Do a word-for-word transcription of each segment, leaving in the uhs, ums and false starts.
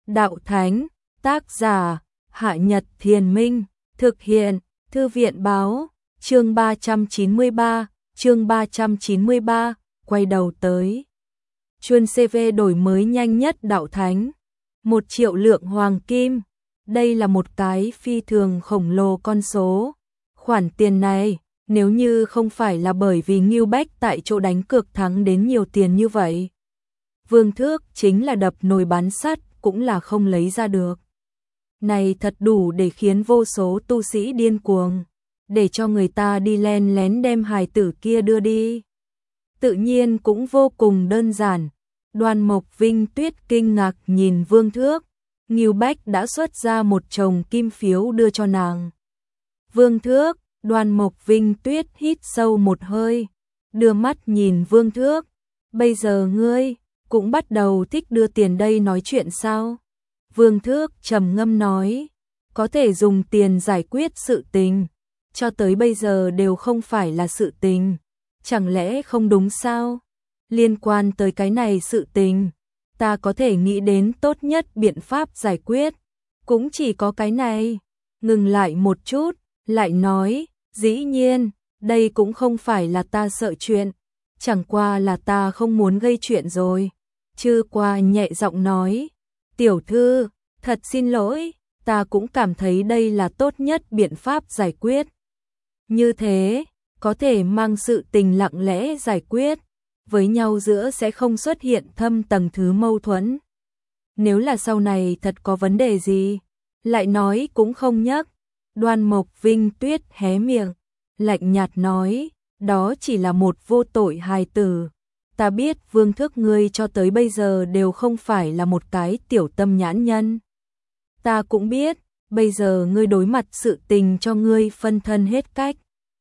đạo thánh, tác giả, Hạ Nhật Thiền Minh, thực hiện, Thư viện báo, chương ba trăm chín mươi ba, chương ba trăm chín mươi ba, quay đầu tới. Chuyên xê vê đổi mới nhanh nhất đạo thánh, một triệu lượng hoàng kim, đây là một cái phi thường khổng lồ con số. Khoản tiền này, nếu như không phải là bởi vì Ngưu Bách tại chỗ đánh cược thắng đến nhiều tiền như vậy, Vương Thước chính là đập nồi bán sắt cũng là không lấy ra được. Này thật đủ để khiến vô số tu sĩ điên cuồng, để cho người ta đi len lén đem hài tử kia đưa đi. Tự nhiên cũng vô cùng đơn giản. Đoan Mộc Vinh Tuyết kinh ngạc nhìn Vương Thước, Ngưu Bách đã xuất ra một chồng kim phiếu đưa cho nàng. Vương Thước, Đoan Mộc Vinh Tuyết hít sâu một hơi, đưa mắt nhìn Vương Thước, bây giờ ngươi cũng bắt đầu thích đưa tiền đây nói chuyện sao? Vương Thước trầm ngâm nói, có thể dùng tiền giải quyết sự tình, cho tới bây giờ đều không phải là sự tình, chẳng lẽ không đúng sao? Liên quan tới cái này sự tình, ta có thể nghĩ đến tốt nhất biện pháp giải quyết, cũng chỉ có cái này. Ngừng lại một chút, lại nói, dĩ nhiên, đây cũng không phải là ta sợ chuyện, chẳng qua là ta không muốn gây chuyện rồi. Chư Qua nhẹ giọng nói, tiểu thư, thật xin lỗi, ta cũng cảm thấy đây là tốt nhất biện pháp giải quyết. Như thế, có thể mang sự tình lặng lẽ giải quyết, với nhau giữa sẽ không xuất hiện thâm tầng thứ mâu thuẫn. Nếu là sau này thật có vấn đề gì, lại nói cũng không nhắc. Đoan Mộc Vinh Tuyết hé miệng, lạnh nhạt nói, đó chỉ là một vô tội hài tử. Ta biết Vương Thước ngươi cho tới bây giờ đều không phải là một cái tiểu tâm nhãn nhân. Ta cũng biết, bây giờ ngươi đối mặt sự tình cho ngươi phân thân hết cách.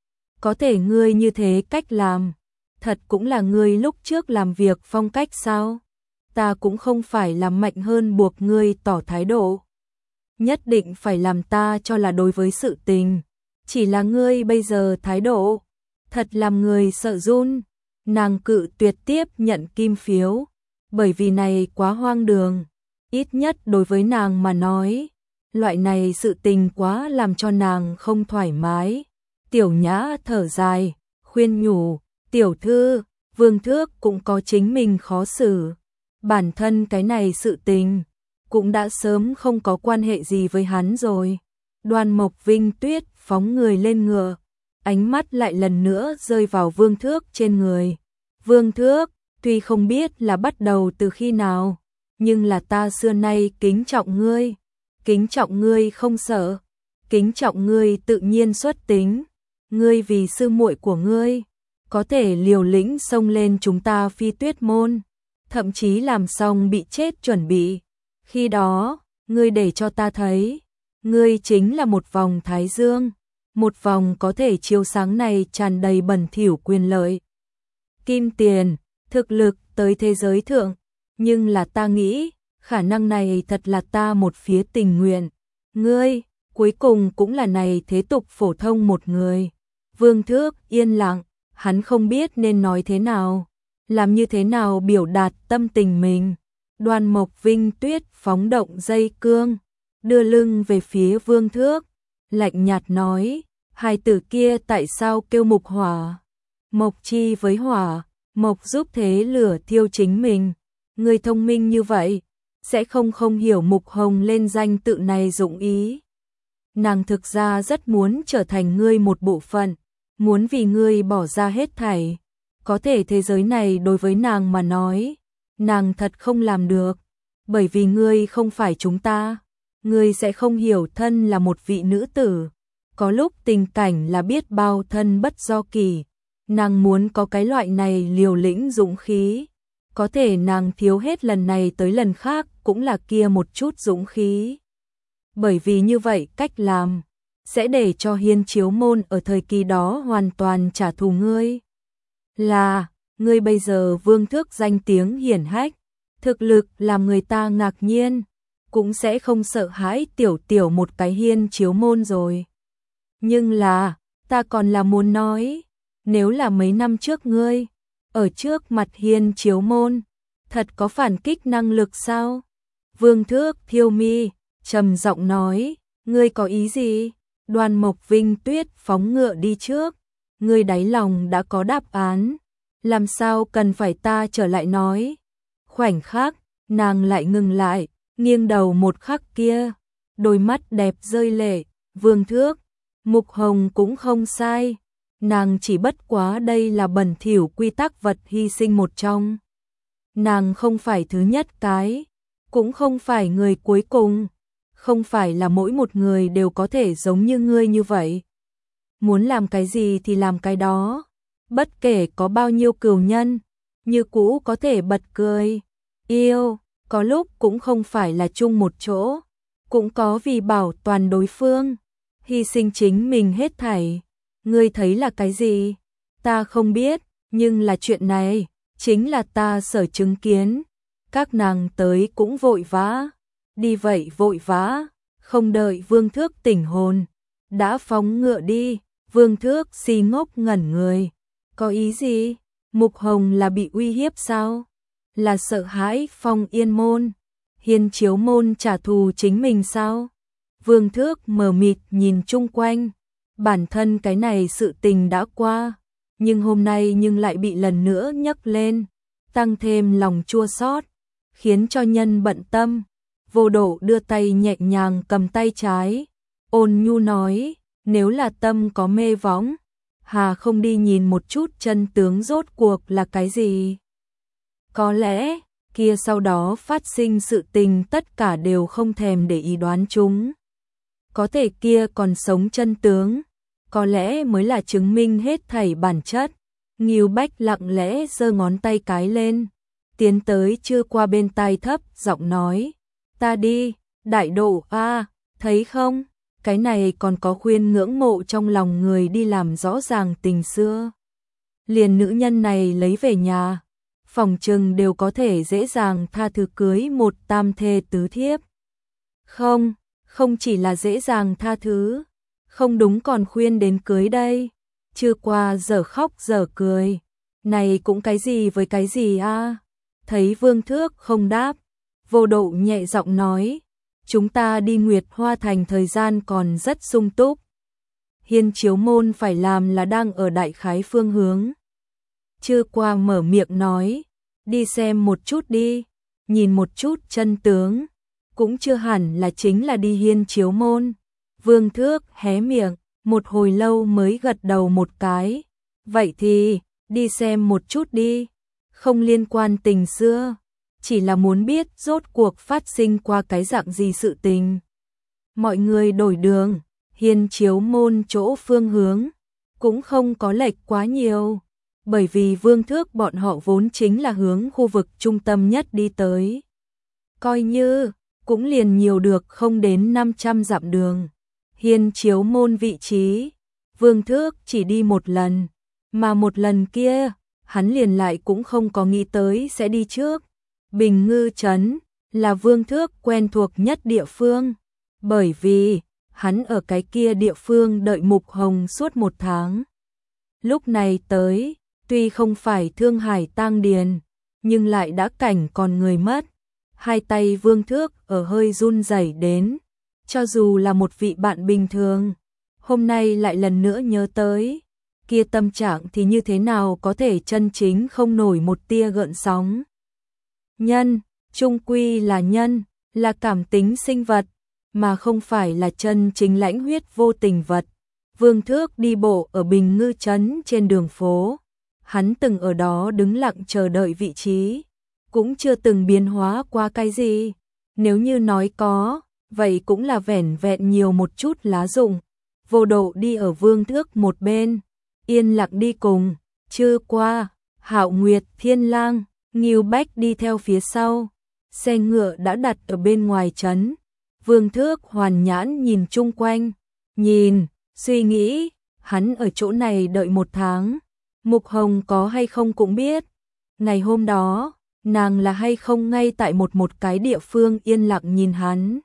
Có thể ngươi như thế cách làm, thật cũng là ngươi lúc trước làm việc phong cách sao? Ta cũng không phải làm mạnh hơn buộc ngươi tỏ thái độ. Nhất định phải làm ta cho là đối với sự tình, chỉ là ngươi bây giờ thái độ, thật làm người sợ run. Nàng cự tuyệt tiếp nhận kim phiếu, bởi vì này quá hoang đường, ít nhất đối với nàng mà nói, loại này sự tình quá làm cho nàng không thoải mái. Tiểu Nhã thở dài, khuyên nhủ, tiểu thư, Vương Thước cũng có chính mình khó xử, bản thân cái này sự tình cũng đã sớm không có quan hệ gì với hắn rồi. Đoan Mộc Vinh Tuyết phóng người lên ngựa, ánh mắt lại lần nữa rơi vào Vương Thước trên người. Vương Thước, tuy không biết là bắt đầu từ khi nào, nhưng là ta xưa nay kính trọng ngươi, kính trọng ngươi không sợ, kính trọng ngươi tự nhiên xuất tính, ngươi vì sư muội của ngươi, có thể liều lĩnh xông lên chúng ta Phi Tuyết môn, thậm chí làm xong bị chết chuẩn bị. Khi đó, ngươi để cho ta thấy, ngươi chính là một vòng thái dương, một vòng có thể chiếu sáng này tràn đầy bẩn thỉu quyền lợi. Kim tiền, thực lực tới thế giới thượng, nhưng là ta nghĩ, khả năng này thật là ta một phía tình nguyện. Ngươi, cuối cùng cũng là này thế tục phổ thông một người. Vương Thước yên lặng, hắn không biết nên nói thế nào, làm như thế nào biểu đạt tâm tình mình. Đoan Mộc Vinh Tuyết phóng động dây cương, đưa lưng về phía Vương Thước, lạnh nhạt nói, hài tử kia tại sao kêu Mục Hỏa? Mộc chi với hỏa, mộc giúp thế lửa thiêu chính mình. Người thông minh như vậy, sẽ không không hiểu Mục Hồng lên danh tự này dụng ý. Nàng thực ra rất muốn trở thành ngươi một bộ phận, muốn vì ngươi bỏ ra hết thảy. Có thể thế giới này đối với nàng mà nói, nàng thật không làm được, bởi vì ngươi không phải chúng ta. Ngươi sẽ không hiểu thân là một vị nữ tử, có lúc tình cảnh là biết bao thân bất do kỳ. Nàng muốn có cái loại này liều lĩnh dũng khí, có thể nàng thiếu hết lần này tới lần khác cũng là kia một chút dũng khí. Bởi vì như vậy cách làm, sẽ để cho Hiên Chiếu môn ở thời kỳ đó hoàn toàn trả thù ngươi. Là, ngươi bây giờ Vương Thước danh tiếng hiển hách, thực lực làm người ta ngạc nhiên, cũng sẽ không sợ hãi tiểu tiểu một cái Hiên Chiếu môn rồi. Nhưng là, ta còn là muốn nói, nếu là mấy năm trước ngươi, ở trước mặt Hiên Chiếu môn, thật có phản kích năng lực sao? Vương Thước thiêu mi, trầm giọng nói, ngươi có ý gì? Đoan Mộc Vinh Tuyết phóng ngựa đi trước, ngươi đáy lòng đã có đáp án, làm sao cần phải ta trở lại nói. Khoảnh khắc, nàng lại ngừng lại, nghiêng đầu một khắc kia, đôi mắt đẹp rơi lệ, Vương Thước, Mục Hồng cũng không sai, nàng chỉ bất quá đây là bẩn thỉu quy tắc vật hy sinh một trong. Nàng không phải thứ nhất cái, cũng không phải người cuối cùng, không phải là mỗi một người đều có thể giống như ngươi như vậy. Muốn làm cái gì thì làm cái đó, bất kể có bao nhiêu cừu nhân, như cũ có thể bật cười. Yêu, có lúc cũng không phải là chung một chỗ, cũng có vì bảo toàn đối phương, hy sinh chính mình hết thảy. Ngươi thấy là cái gì? Ta không biết, nhưng là chuyện này, chính là ta sở chứng kiến. Các nàng tới cũng vội vã, đi vậy vội vã, không đợi Vương Thước tỉnh hồn, đã phóng ngựa đi. Vương Thước si ngốc ngẩn người, có ý gì? Mục Hồng là bị uy hiếp sao? Là sợ hãi Phong Yên môn, Hiên Chiếu môn trả thù chính mình sao? Vương Thước mờ mịt nhìn chung quanh, bản thân cái này sự tình đã qua, nhưng hôm nay nhưng lại bị lần nữa nhắc lên, tăng thêm lòng chua xót, khiến cho nhân bận tâm. Vô Độ đưa tay nhẹ nhàng cầm tay trái, ôn nhu nói, nếu là tâm có mê võng, hà không đi nhìn một chút chân tướng rốt cuộc là cái gì? Có lẽ, kia sau đó phát sinh sự tình tất cả đều không thèm để ý đoán chúng. Có thể kia còn sống chân tướng, có lẽ mới là chứng minh hết thảy bản chất. Ngưu Bách lặng lẽ giơ ngón tay cái lên, tiến tới chưa qua bên tai thấp giọng nói, ta đi, đại độ a, thấy không? Cái này còn có khuyên ngưỡng mộ trong lòng người đi làm rõ ràng tình xưa. Liền nữ nhân này lấy về nhà, phòng trừng đều có thể dễ dàng tha thứ cưới một tam thê tứ thiếp. Không, không chỉ là dễ dàng tha thứ, không đúng còn khuyên đến cưới đây. Chưa qua giờ khóc giờ cười, này cũng cái gì với cái gì a? Thấy Vương Thước không đáp, Vô Độ nhẹ giọng nói, chúng ta đi Nguyệt Hoa Thành thời gian còn rất sung túc. Hiên Chiếu môn phải làm là đang ở đại khái phương hướng. Chưa qua mở miệng nói, đi xem một chút đi, nhìn một chút chân tướng, cũng chưa hẳn là chính là đi Hiên Chiếu môn. Vương Thước hé miệng, một hồi lâu mới gật đầu một cái, vậy thì, đi xem một chút đi, không liên quan tình xưa, chỉ là muốn biết rốt cuộc phát sinh qua cái dạng gì sự tình. Mọi người đổi đường, Hiên Chiếu môn chỗ phương hướng, cũng không có lệch quá nhiều, bởi vì Vương Thước bọn họ vốn chính là hướng khu vực trung tâm nhất đi tới. Coi như, cũng liền nhiều được không đến năm trăm dặm đường. Hiên Chiếu môn vị trí, Vương Thước chỉ đi một lần, mà một lần kia, hắn liền lại cũng không có nghĩ tới sẽ đi trước. Bình Ngư Trấn là Vương Thước quen thuộc nhất địa phương, bởi vì hắn ở cái kia địa phương đợi Mục Hồng suốt một tháng. Lúc này tới, tuy không phải Thương Hải tang điền, nhưng lại đã cảnh còn người mất. Hai tay Vương Thước ở hơi run rẩy đến, cho dù là một vị bạn bình thường, hôm nay lại lần nữa nhớ tới, kia tâm trạng thì như thế nào có thể chân chính không nổi một tia gợn sóng. Nhân, chung quy là nhân, là cảm tính sinh vật, mà không phải là chân chính lãnh huyết vô tình vật. Vương Thước đi bộ ở Bình Ngư Trấn trên đường phố, hắn từng ở đó đứng lặng chờ đợi vị trí, cũng chưa từng biến hóa qua cái gì. Nếu như nói có, vậy cũng là vẻn vẹn nhiều một chút lá rụng. Vô Độ đi ở Vương Thước một bên, yên lặng đi cùng, chưa qua, Hạo Nguyệt Thiên Lang, Ngưu Bách đi theo phía sau, xe ngựa đã đặt ở bên ngoài trấn. Vương Thước hoàn nhãn nhìn chung quanh, nhìn, suy nghĩ, hắn ở chỗ này đợi một tháng, Mục Hồng có hay không cũng biết. Ngày hôm đó, nàng là hay không ngay tại một một cái địa phương yên lặng nhìn hắn.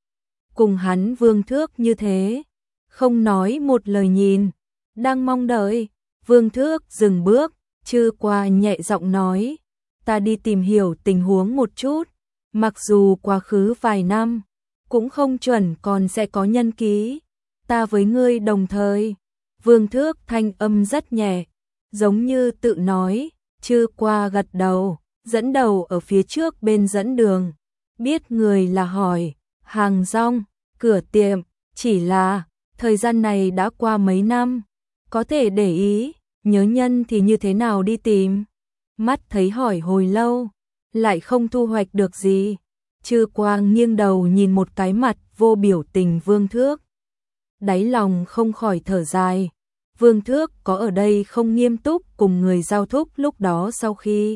Cùng hắn Vương Thước như thế, không nói một lời nhìn, đang mong đợi. Vương Thước dừng bước, Chư Qua nhẹ giọng nói, ta đi tìm hiểu tình huống một chút, Mặc dù quá khứ vài năm, cũng không chuẩn còn sẽ có nhân ký. Ta với ngươi đồng thời. Vương Thước thanh âm rất nhẹ, giống như tự nói. Chư qua gật đầu, dẫn đầu ở phía trước bên dẫn đường. Biết người là hỏi, hàng rong, cửa tiệm, chỉ là, thời gian này đã qua mấy năm. Có thể để ý, nhớ nhân thì như thế nào đi tìm. Mắt thấy hỏi hồi lâu, lại không thu hoạch được gì. Chư Quang nghiêng đầu nhìn một cái mặt vô biểu tình Vương Thước. Đáy lòng không khỏi thở dài. Vương Thước có ở đây không nghiêm túc cùng người giao thúc lúc đó sau khi.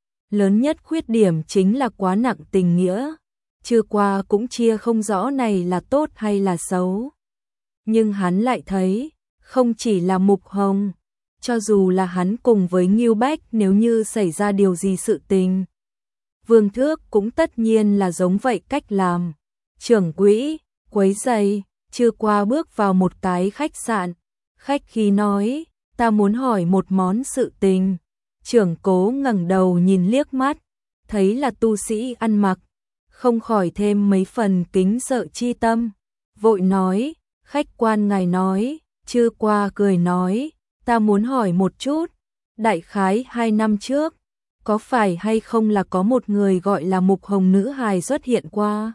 Lớn nhất khuyết điểm chính là quá nặng tình nghĩa. Chư qua cũng chia không rõ này là tốt hay là xấu. Nhưng hắn lại thấy, không chỉ là Mục Hồng, cho dù là hắn cùng với Ngưu Bách nếu như xảy ra điều gì sự tình. Vương Thước cũng tất nhiên là giống vậy cách làm. Trưởng quỹ, quấy giày, chưa qua bước vào một cái khách sạn. Khách khí nói, ta muốn hỏi một món sự tình. Trưởng cố ngẩng đầu nhìn liếc mắt, thấy là tu sĩ ăn mặc, không khỏi thêm mấy phần kính sợ chi tâm. Vội nói, khách quan ngài nói, chưa qua cười nói, ta muốn hỏi một chút, đại khái hai năm trước, có phải hay không là có một người gọi là Mục Hồng nữ hài xuất hiện qua?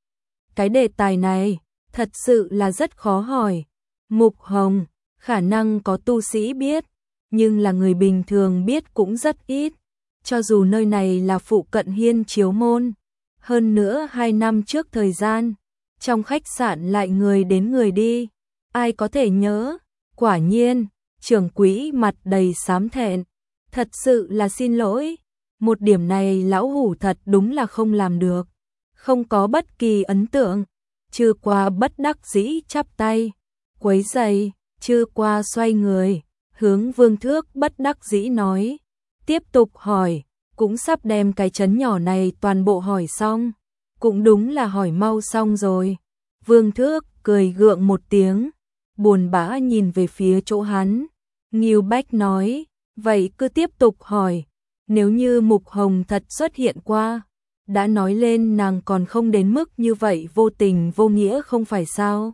Cái đề tài này, thật sự là rất khó hỏi. Mục Hồng, khả năng có tu sĩ biết, nhưng là người bình thường biết cũng rất ít. Cho dù nơi này là phụ cận Hiên Chiếu Môn, hơn nữa hai năm trước thời gian, trong khách sạn lại người đến người đi, ai có thể nhớ? Quả nhiên, trưởng quỹ mặt đầy xám thẹn, thật sự là xin lỗi, một điểm này lão hủ thật đúng là không làm được, không có bất kỳ ấn tượng. Chư qua bất đắc dĩ chắp tay, quấy giày. Chư qua xoay người, hướng Vương Thước bất đắc dĩ nói, tiếp tục hỏi, cũng sắp đem cái trấn nhỏ này toàn bộ hỏi xong, cũng đúng là hỏi mau xong rồi. Vương Thước cười gượng một tiếng, buồn bã nhìn về phía chỗ hắn. Ngưu Bách nói, vậy cứ tiếp tục hỏi, nếu như Mục Hồng thật xuất hiện qua, đã nói lên nàng còn không đến mức như vậy vô tình vô nghĩa không phải sao?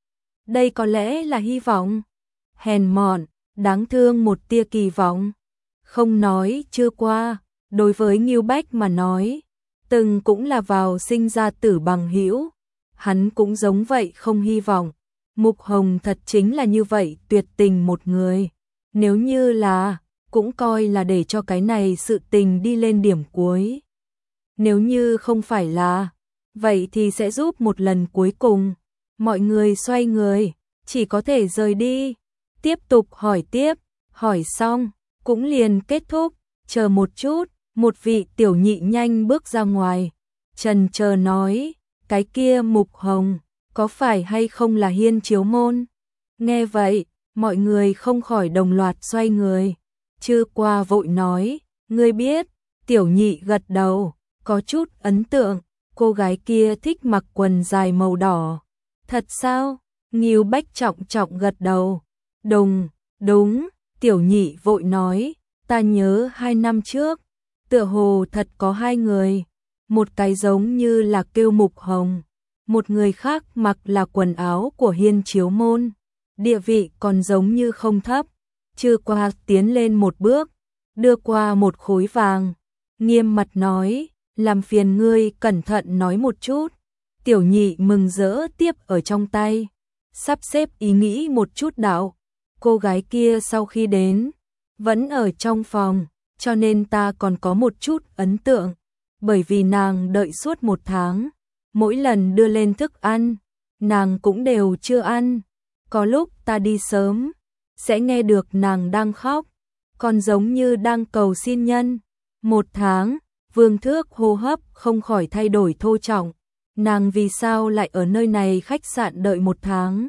Đây có lẽ là hy vọng. Hèn mọn, đáng thương một tia kỳ vọng. Không nói chưa qua, đối với Ngưu Bách mà nói, từng cũng là vào sinh ra tử bằng hữu, hắn cũng giống vậy không hy vọng. Mục Hồng thật chính là như vậy tuyệt tình một người. Nếu như là, cũng coi là để cho cái này sự tình đi lên điểm cuối. Nếu như không phải là, vậy thì sẽ giúp một lần cuối cùng. Mọi người xoay người, chỉ có thể rời đi. Tiếp tục hỏi tiếp, hỏi xong, cũng liền kết thúc. Chờ một chút, một vị tiểu nhị nhanh bước ra ngoài. Trần chờ nói, cái kia Mục Hồng, có phải hay không là Hiên Chiếu Môn? Nghe vậy, mọi người không khỏi đồng loạt xoay người. Chư qua vội nói, ngươi biết, tiểu nhị gật đầu, có chút ấn tượng, cô gái kia thích mặc quần dài màu đỏ. Thật sao? Ngưu Bách trọng trọng gật đầu. Đúng, đúng, tiểu nhị vội nói, ta nhớ hai năm trước, tựa hồ thật có hai người, một cái giống như là kêu Mục Hồng, một người khác mặc là quần áo của Hiên Chiếu Môn, địa vị còn giống như không thấp. Chư qua tiến lên một bước, đưa qua một khối vàng, nghiêm mặt nói, làm phiền ngươi cẩn thận nói một chút. Tiểu nhị mừng rỡ tiếp ở trong tay, sắp xếp ý nghĩ một chút đạo. Cô gái kia sau khi đến, vẫn ở trong phòng, cho nên ta còn có một chút ấn tượng, bởi vì nàng đợi suốt một tháng, mỗi lần đưa lên thức ăn, nàng cũng đều chưa ăn. Có lúc ta đi sớm, sẽ nghe được nàng đang khóc, còn giống như đang cầu xin nhân. Một tháng, Vương Thước hô hấp không khỏi thay đổi thô trọng. Nàng vì sao lại ở nơi này khách sạn đợi một tháng?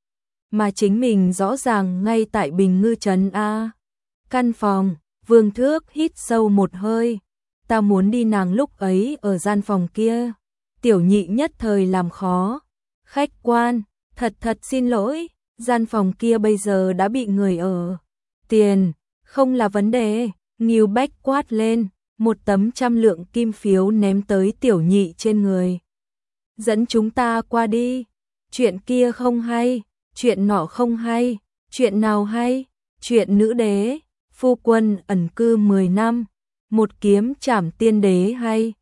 Mà chính mình rõ ràng ngay tại Bình Ngư Trấn A. Căn phòng, Vương Thước hít sâu một hơi. Ta muốn đi, nàng lúc ấy ở gian phòng kia. Tiểu nhị nhất thời làm khó. Khách quan, thật thật xin lỗi, gian phòng kia bây giờ đã bị người ở. Tiền, không là vấn đề. Ngưu Bách quát lên, một tấm trăm lượng kim phiếu ném tới tiểu nhị trên người. Dẫn chúng ta qua đi, chuyện kia không hay, chuyện nọ không hay, chuyện nào hay, chuyện nữ đế, phu quân ẩn cư mười năm, một kiếm trảm tiên đế hay,